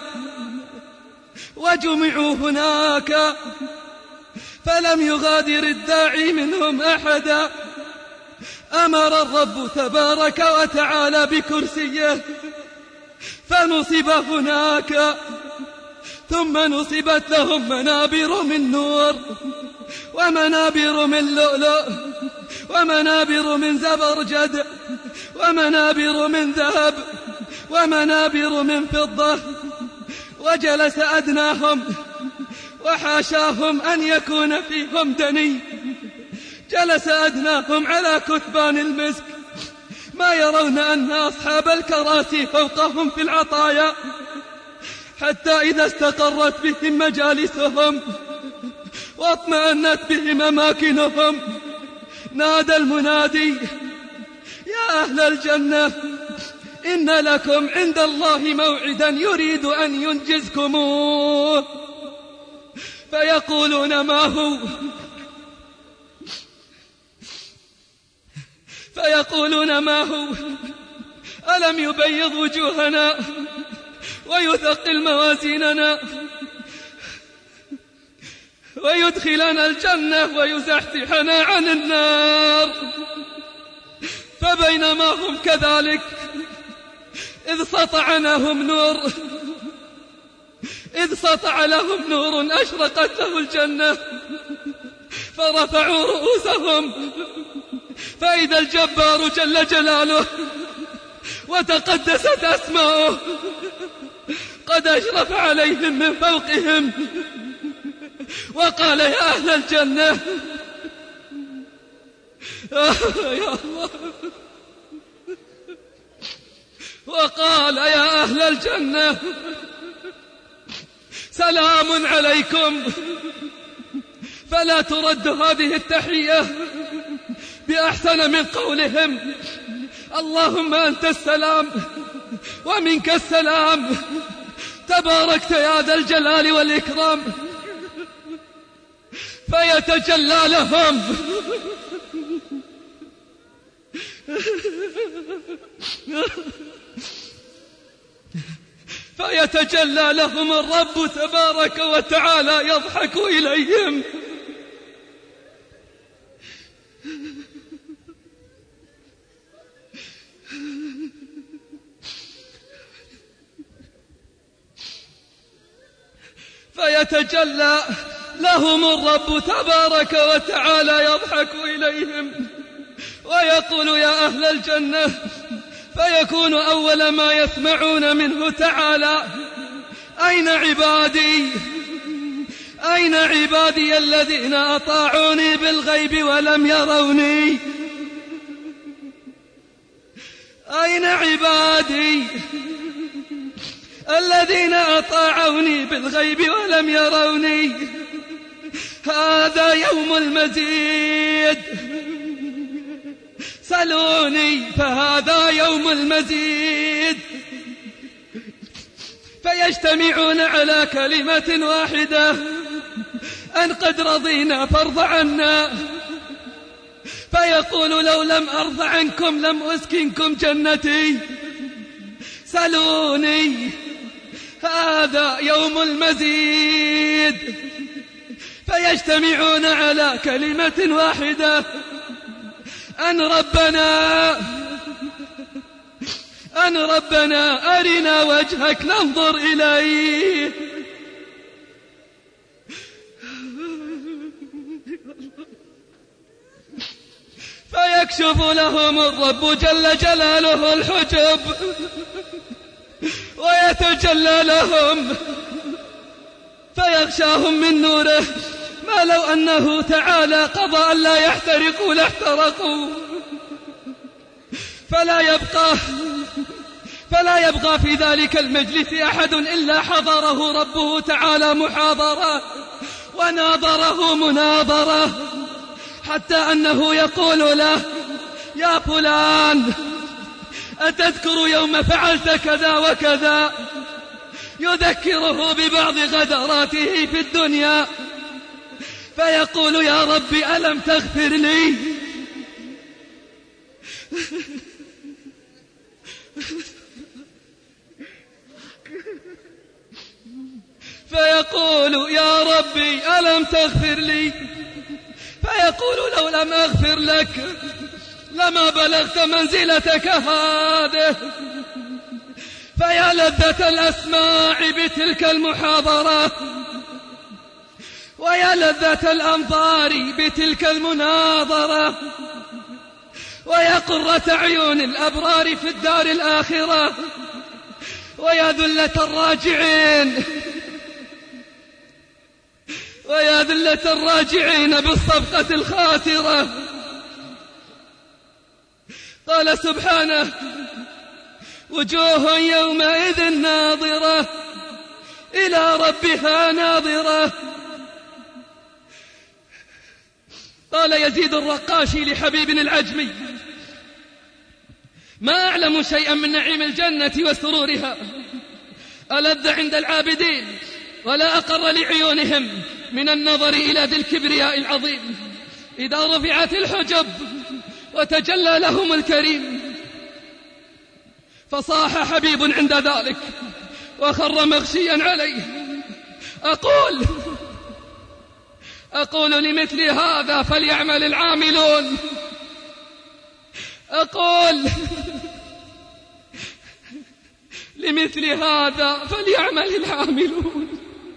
وجمعوا هناك، فلم يغادر الداعي منهم أحدا، أمر الرب تبارك وتعالى بكرسيه فنصب هناك، ثم نصبت لهم منابر من نور ومنابر من لؤلؤ ومنابر من زبرجد ومنابر من ذهب ومنابر من فضة، وجلس أدناهم وحاشاهم أن يكون فيهم دني، جلس أدناهم على كثبان المسك، ما يرون أن أصحاب الكراسي فوقهم في العطايا، حتى إذا استقرت بهم مجالسهم واطمأنت بهم أماكنهم نادى المنادي: يا أهل الجنة إن لكم عند الله موعدا يريد أن ينجزكموه. فيقولون ما هو؟ فيقولون ما هو؟ ألم يبيض وجوهنا ويثقل موازيننا ويدخلنا الجنة ويزحزحنا عن النار؟ فبينما هم كذلك إذ سطع لهم نور إذ سطع لهم نور أشرقت له الجنة، فرفعوا رؤوسهم فإذا الجبار جل جلاله وتقدست أسماؤه قد أشرف عليهم من فوقهم وقال: يا أهل الجنة يا الله وقال: يا أهل الجنة سلام عليكم. فلا ترد هذه التحية بأحسن من قولهم: اللهم أنت السلام ومنك السلام، تباركت يا ذا الجلال والإكرام. فيتجلى لهم فيتجلى لهم الرب تبارك وتعالى يضحك إليهم فيتجلى لهم الرب تبارك وتعالى يضحك إليهم ويقول: يا أهل الجنة. فيكون أول ما يسمعون منه تعالى: أين عبادي؟ أين عبادي الذين أطاعوني بالغيب ولم يروني؟ أين عبادي الذين أطاعوني بالغيب ولم يروني؟ هذا يوم المزيد، سلوني فهذا يوم المزيد. فيجتمعون على كلمة واحدة: أن قد رضينا فارض عنا. فيقول: لو لم أرض عنكم لم أسكنكم جنتي، سلوني هذا يوم المزيد، فيجتمعون على كلمة واحدة: أن ربنا أن ربنا أرنا وجهك ننظر إليه. فيكشف لهم الرب جل جلاله الحجب ويتجلى لهم فيغشاهم من نوره ما لو أنه تعالى قضى أن لا يحترقوا لاحترقوا. فلا يبقى فلا يبقى في ذلك المجلس أحد إلا حضره ربه تعالى محاضرة وناظره مناظرة، حتى أنه يقول له: يا فلان، أتذكر يوم فعلت كذا وكذا؟ يذكره ببعض غدراته في الدنيا، فيقول: يا ربي ألم تغفر لي؟ فيقول: يا ربي ألم تغفر لي؟ فيقول: لو لم أغفر لك لما بلغت منزلتك هذه. فيا لذة الأسماع بتلك المحاضرة، ويا لذة الأنظار بتلك المناظرة، ويا قرة عيون الأبرار في الدار الآخرة، ويا ذلة الراجعين ويا ذلة الراجعين بالصفقة الخاسرة. قال سبحانه: وجوه يومئذ ناظرة إلى ربها ناظرة. قال يزيد الرقاشي لحبيب العجمي: ما أعلم شيئا من نعيم الجنة وسرورها ألذ عند العابدين ولا أقر لعيونهم من النظر إلى ذي الكبرياء العظيم إذا رفعت الحجب وتجلى لهم الكريم. فصاح حبيب عند ذلك وخر مغشيا عليه: أقول أقول لمثل هذا فليعمل العاملون. أقول لمثل هذا فليعمل العاملون.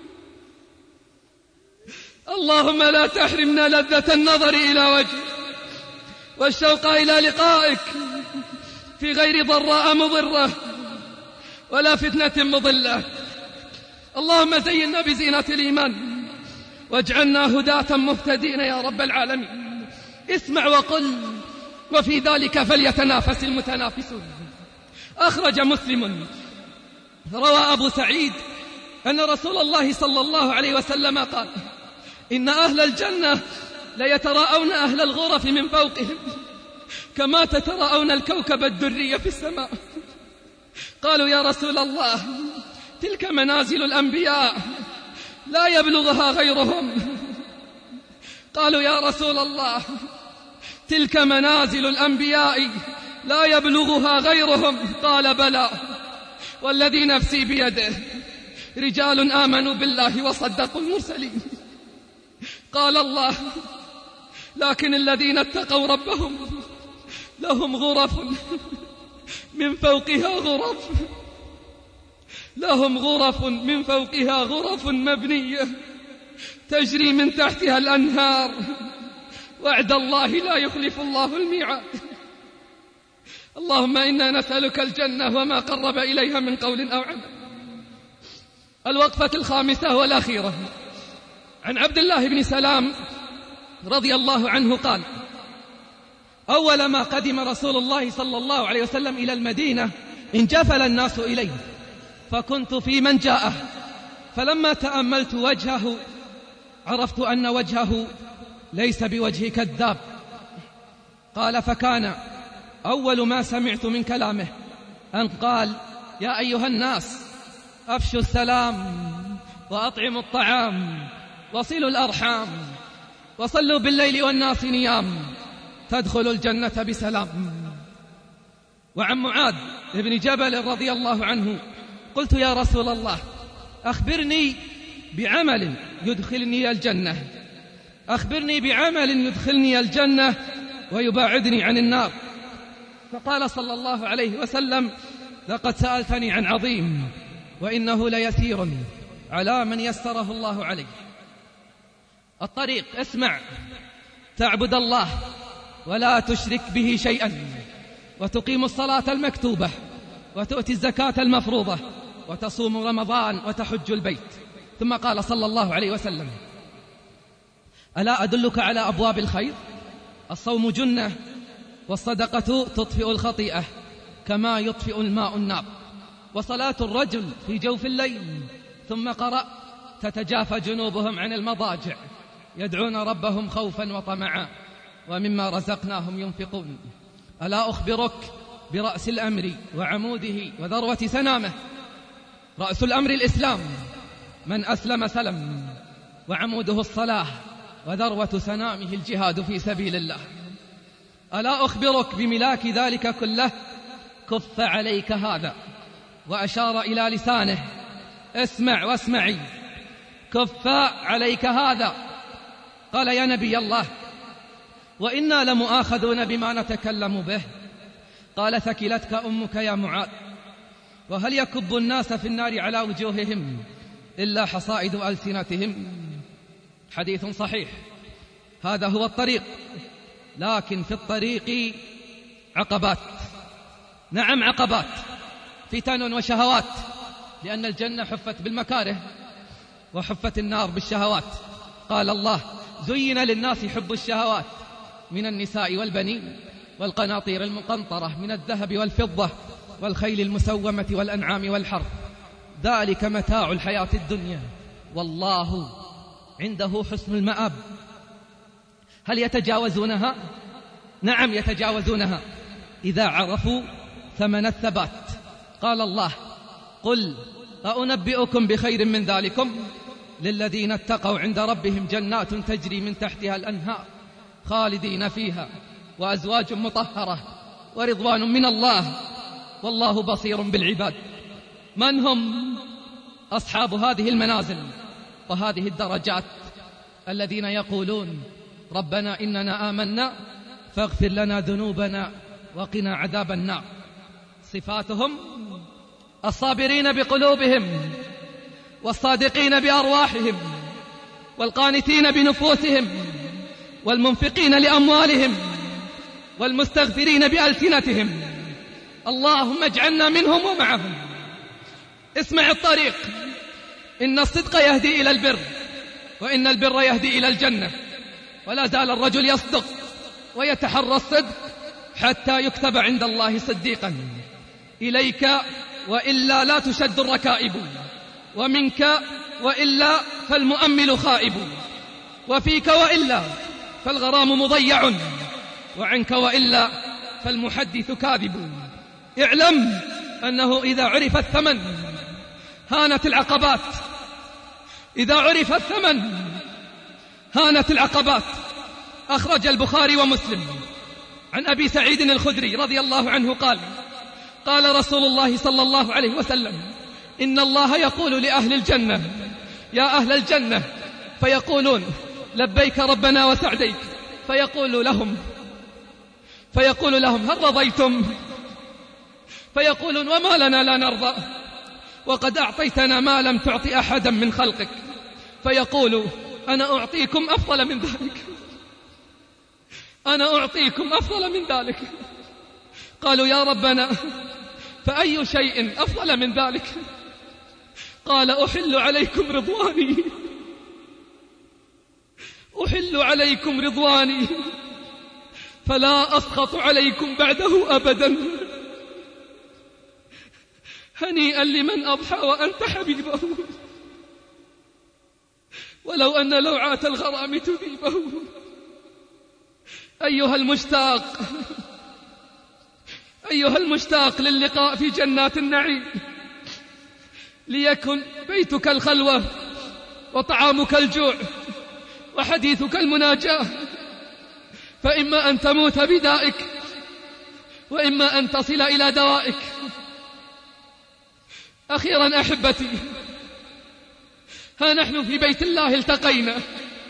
اللهم لا تحرمنا لذة النظر إلى وجهك والشوق إلى لقائك في غير ضراء مضرة ولا فتنة مضلة. اللهم زينا بزينة الإيمان واجعلنا هداة مهتدين يا رب العالمين. اسمع وقل: وفي ذلك فليتنافس المتنافسون. أخرج مسلم روى أبو سعيد أن رسول الله صلى الله عليه وسلم قال: إن أهل الجنة ليتراءون أهل الغرف من فوقهم كما تتراءون الكوكب الدري في السماء. قالوا: يا رسول الله، تلك منازل الأنبياء لا يبلغها غيرهم. قالوا: يا رسول الله، تلك منازل الأنبياء لا يبلغها غيرهم. قال: بلى، والذي نفسي بيده، رجال آمنوا بالله وصدقوا المرسلين. قال الله: لكن الذين اتقوا ربهم لهم غرف من فوقها غرف لهم غرف من فوقها غرف مبنية تجري من تحتها الأنهار، وعد الله لا يخلف الله الميعاد. اللهم إنا نسألك الجنة وما قرب إليها من قول أو عمل. الوقفة الخامسة والأخيرة عن عبد الله بن سلام رضي الله عنه قال: أول ما قدم رسول الله صلى الله عليه وسلم إلى المدينة انجفل الناس إليه، فكنت في من جاءه، فلما تأملت وجهه عرفت أن وجهه ليس بوجه كذاب. قال: فكان أول ما سمعت من كلامه أن قال: يا أيها الناس، أفشوا السلام وأطعموا الطعام وصلوا الأرحام وصلوا بالليل والناس نيام تدخلوا الجنة بسلام. وعن معاذ بن جبل رضي الله عنه: قلت: يا رسول الله، أخبرني بعمل يدخلني الجنة، أخبرني بعمل يدخلني الجنة ويباعدني عن النار. فقال صلى الله عليه وسلم: لقد سألتني عن عظيم وإنه ليسير على من يسره الله عليه. الطريق، اسمع: تعبد الله ولا تشرك به شيئا، وتقيم الصلاة المكتوبة، وتؤتي الزكاة المفروضة، وتصوم رمضان، وتحج البيت. ثم قال صلى الله عليه وسلم: ألا أدلك على أبواب الخير؟ الصوم جنة، والصدقة تطفئ الخطيئة كما يطفئ الماء النار، وصلاة الرجل في جوف الليل. ثم قرأ: تتجافى جنوبهم عن المضاجع يدعون ربهم خوفا وطمعا ومما رزقناهم ينفقون. ألا أخبرك برأس الأمر وعموده وذروة سنامه؟ رأس الأمر الإسلام، من أسلم سلم، وعموده الصلاة، وذروة سنامه الجهاد في سبيل الله. ألا أخبرك بملاك ذلك كله؟ كف عليك هذا، وأشار إلى لسانه: اسمع واسمعي، كف عليك هذا. قال: يا نبي الله، وإنا لمؤاخذون بما نتكلم به. قال: ثكلتك أمك يا معاذ، وهل يكب الناس في النار على وجوههم إلا حصائد ألسنتهم؟ حديث صحيح. هذا هو الطريق، لكن في الطريق عقبات. نعم، عقبات، فتن وشهوات، لأن الجنة حفت بالمكاره وحفت النار بالشهوات. قال الله: زين للناس حب الشهوات من النساء والبنين والقناطير المقنطرة من الذهب والفضة والخيل المسومة والأنعام والحرث، ذلك متاع الحياة الدنيا، والله عنده حسن المآب. هل يتجاوزونها؟ نعم، يتجاوزونها إذا عرفوا ثمن الثبات. قال الله: قل أنبئكم بخير من ذلكم للذين اتقوا عند ربهم جنات تجري من تحتها الأنهار خالدين فيها، وأزواج مطهرة، ورضوان من الله، والله بصير بالعباد. من هم أصحاب هذه المنازل وهذه الدرجات؟ الذين يقولون: ربنا إننا آمنا فاغفر لنا ذنوبنا وقنا عذاب النار. صفاتهم: الصابرين بقلوبهم، والصادقين بأرواحهم، والقانتين بنفوسهم، والمنفقين لأموالهم، والمستغفرين بألسنتهم. اللهم اجعلنا منهم ومعهم. اسمع الطريق: إن الصدق يهدي إلى البر، وإن البر يهدي إلى الجنة، ولا زال الرجل يصدق ويتحرى الصدق حتى يكتب عند الله صديقا. إليك وإلا لا تشد الركائب، ومنك وإلا فالمؤمل خائب، وفيك وإلا فالغرام مضيع، وعنك وإلا فالمحدث كاذب. اعلم أنه إذا عرف الثمن هانت العقبات، إذا عرف الثمن هانت العقبات. أخرج البخاري ومسلم عن أبي سعيد الخدري رضي الله عنه قال: قال رسول الله صلى الله عليه وسلم: إن الله يقول لأهل الجنة: يا أهل الجنة، فيقولون: لبيك ربنا وسعديك. فيقول لهم فيقول لهم: هل رضيتم؟ فيقولون: وما لنا لا نرضى، وقد أعطيتنا ما لم تعط أحدا من خلقك. فيقول: أنا أعطيكم أفضل من ذلك، أنا أعطيكم أفضل من ذلك. قالوا: يا ربنا، فأي شيء أفضل من ذلك؟ قال: أحل عليكم رضواني، أحل عليكم رضواني فلا أسخط عليكم بعده أبدا. هنيئا لمن أضحى وأنت حبيبه، ولو أن لوعة الغرام تذيبه. أيها المشتاق، أيها المشتاق للقاء في جنات النعيم، ليكن بيتك الخلوة، وطعامك الجوع، وحديثك المناجاة، فإما أن تموت بدائك، وإما أن تصل إلى دوائك. أخيرا أحبتي، ها نحن في بيت الله التقينا،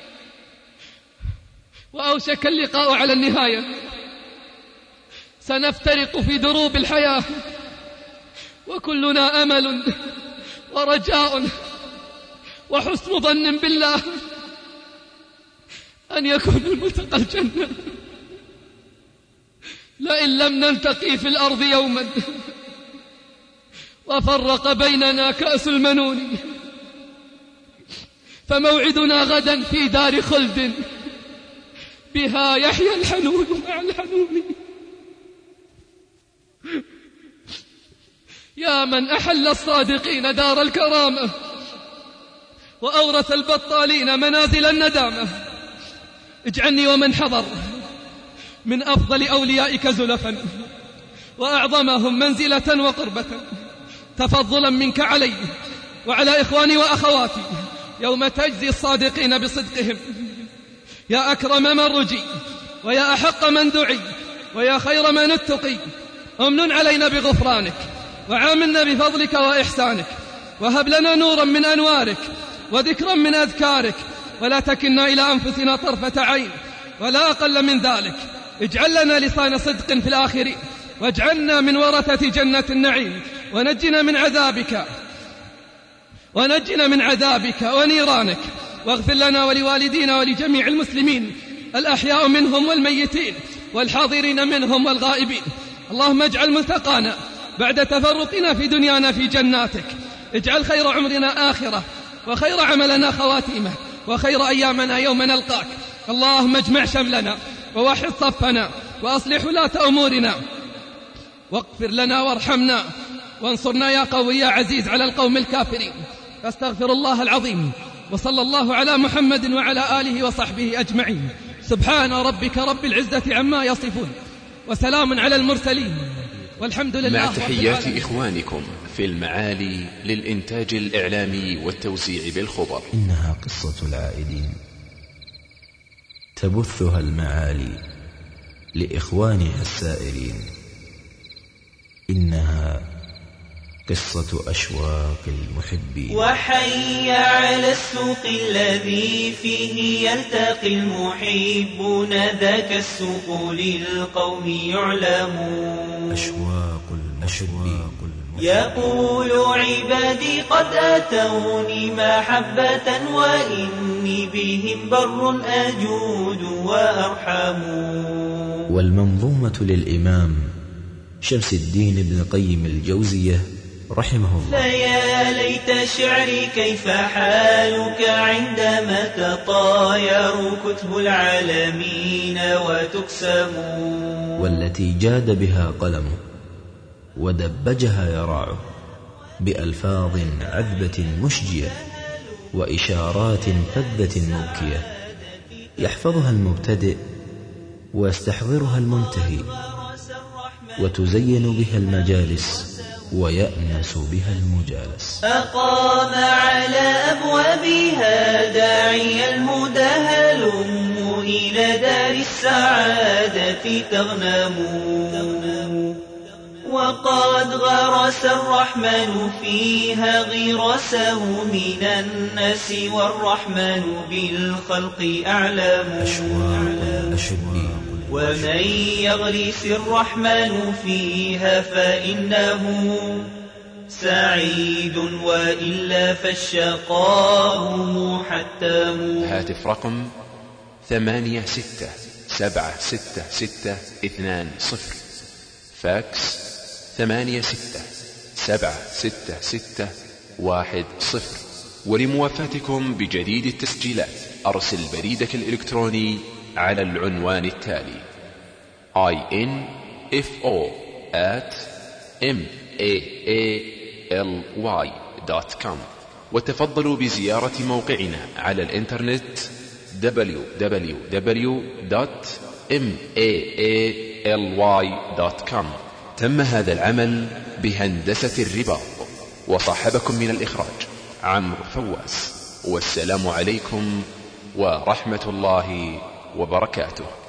وأوشك اللقاء على النهاية. سنفترق في دروب الحياة، وكلنا أمل ورجاء وحسن ظن بالله أن يكون الملتقى الجنة. لئن لم نلتقي في الأرض يوما وفرق بيننا كأس المنون، فموعدنا غدا في دار خلد بها يحيى الحنون مع الحنون. يا من أحل الصادقين دار الكرامة وأورث البطالين منازل الندامة، اجعلني ومن حضر من أفضل أوليائك زلفا وأعظمهم منزلة وقربة، تفضلا منك علي وعلى إخواني وأخواتي يوم تجزي الصادقين بصدقهم. يا أكرم من رجي ويا أحق من دعي ويا خير من اتقي، أمن علينا بغفرانك وعاملنا بفضلك وإحسانك، وهب لنا نورا من أنوارك وذكرا من أذكارك، ولا تكلنا إلى أنفسنا طرفة عين ولا أقل من ذلك. اجعل لنا لسان صدق في الآخرين، واجعلنا من ورثة جنة النعيم، ونجنا من عذابك ونجنا من عذابك ونيرانك، واغفر لنا ولوالدينا ولجميع المسلمين الأحياء منهم والميتين والحاضرين منهم والغائبين. اللهم اجعل ملتقانا بعد تفرقنا في دنيانا في جناتك، اجعل خير عمرنا آخرة، وخير عملنا خواتيمه، وخير أيامنا يوم نلقاك. اللهم اجمع شملنا ووحد صفنا وأصلح ولاة أمورنا، واغفر لنا وارحمنا وانصرنا يا قوي يا عزيز على القوم الكافرين. فاستغفر الله العظيم، وصلى الله على محمد وعلى آله وصحبه أجمعين. سبحان ربك رب العزة عما يصفون، وسلام على المرسلين، والحمد لله. مع تحيات إخوانكم في المعالي للإنتاج الإعلامي والتوزيع بالخبر. إنها قصة العائدين تبثها المعالي لإخوانها السائرين. إنها قصة أشواق المحبين. وحي على السوق الذي فيه يلتقي المحبون، ذاك السوق للقوم يعلمون. أشواق المحبين. يقول عبادي قد أتوني محبة، وإني بهم بر أجود وأرحم. والمنظومة للإمام شمس الدين ابن قيم الجوزية رحمه الله. فيا ليت شعري كيف حالك عندما تطاير كتب العالمين وتقسم. والتي جاد بها قلمه ودبجها يراعه بألفاظ عذبة مشجية وإشارات فذة مبكية، يحفظها المبتدئ ويستحضرها المنتهي، وتزين بها المجالس ويأنس بها المجالس. أقام على أبوابها داعي الهدى، هلموا إلى دار السعادة تغنموا. وقد غرس الرحمن فيها غرسه من الناس، والرحمن بالخلق أعلم. ومن يغرس الرحمن فيها فإنه سعيد، وإلا فالشقاء محتم. هاتف رقم ثمانية ستة سبعة ستة ستة اثنان صفر، فاكس ثمانية ستة سبعة ستة ستة واحد صفر. ولموافاتكم بجديد التسجيلات أرسل بريدك الإلكتروني على العنوان التالي: info at maally دوت كوم. وتفضلوا بزيارة موقعنا على الإنترنت دبليو دبليو دبليو دوت maally دوت كوم. تم هذا العمل بهندسة الرباط، وصاحبكم من الإخراج عمرو فواز. والسلام عليكم ورحمة الله وبركاته.